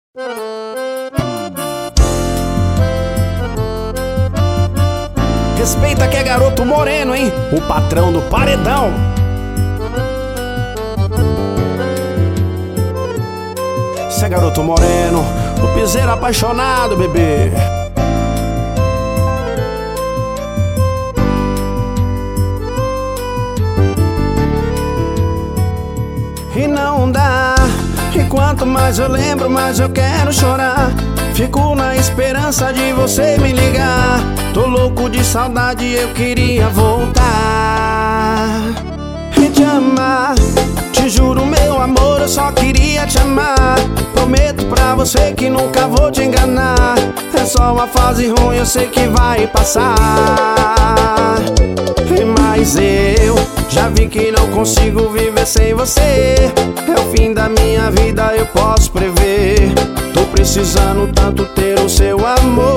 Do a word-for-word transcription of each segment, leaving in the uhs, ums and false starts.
Respeita que é garoto moreno, hein? O patrão do paredão. Cê é garoto moreno, o piseiro apaixonado, bebê. E não dá, e quanto mais eu lembro, mais eu quero chorar. Fico na esperança de você me ligar. Tô louco de saudade, eu queria voltar e te amar. Te juro, meu amor, eu só queria te amar. Prometo pra você que nunca vou te enganar. É só uma fase ruim, eu sei que vai passar. Mas eu já vi que não consigo viver sem você. É o fim da minha vida, eu posso prever. Tô precisando tanto ter o seu amor.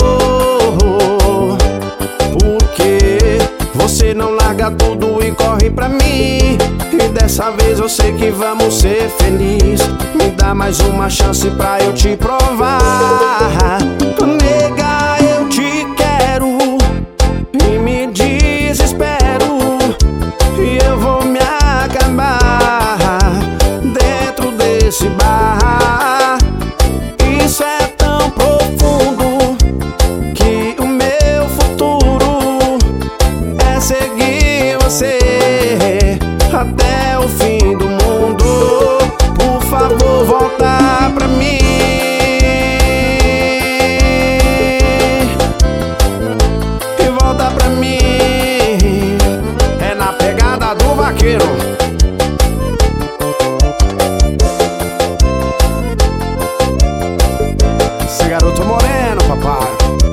Porque você não larga tudo e corre pra mim. E dessa vez eu sei que vamos ser felizes. Me dá mais uma chance pra eu te provar. Nega, eu te quero e me desespero. E eu vou me acabar dentro desse bar. Isso é tão profundo que o meu futuro é seguir você até o fim do mundo. Por favor, volta pra mim. E volta pra mim. É na pegada do vaqueiro. Esse garoto moreno, papai.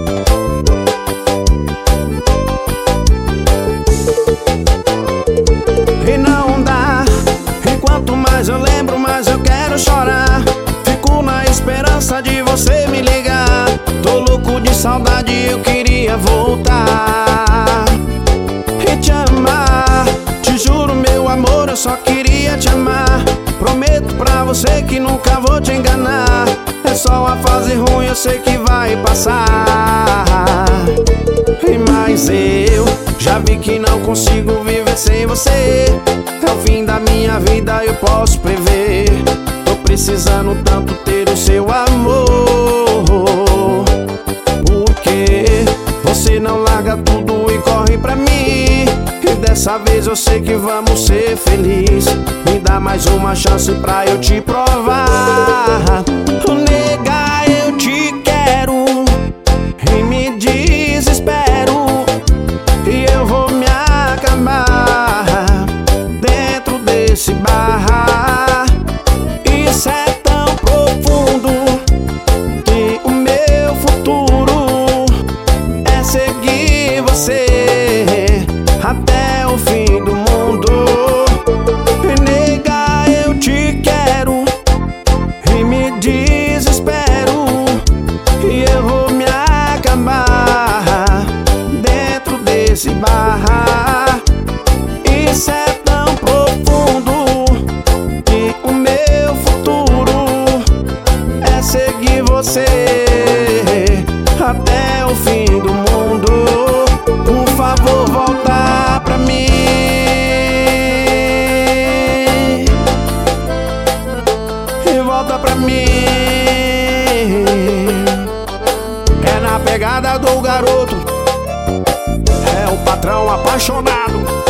E não dá, e quanto mais eu lembro, mais eu quero chorar. Fico na esperança de você me ligar. Tô louco de saudade, eu queria voltar e te amar. Te juro, meu amor, eu só queria te amar. Prometo pra você que nunca vou te enganar. É só uma fase ruim, eu sei que vai passar. Mas eu já vi que não consigo viver sem você. É o fim da minha vida, eu posso prever. Tô precisando tanto ter o seu amor. Porque você não larga tudo e corre pra mim. E dessa vez eu sei que vamos ser felizes. Me dá mais uma chance pra eu te provar. Nega, eu te quero e me desespero. E eu vou me acabar dentro desse bar. Isso é tão profundo que o meu futuro é seguir você até o fim do mundo. Nega, eu te quero e me desespero. E eu vou me acabar dentro desse bar. Isso é tão profundo que o meu futuro é seguir você até o fim do mundo. Por favor, volta pra mim. E volta pra mim. É na pegada do garoto, é o patrão apaixonado.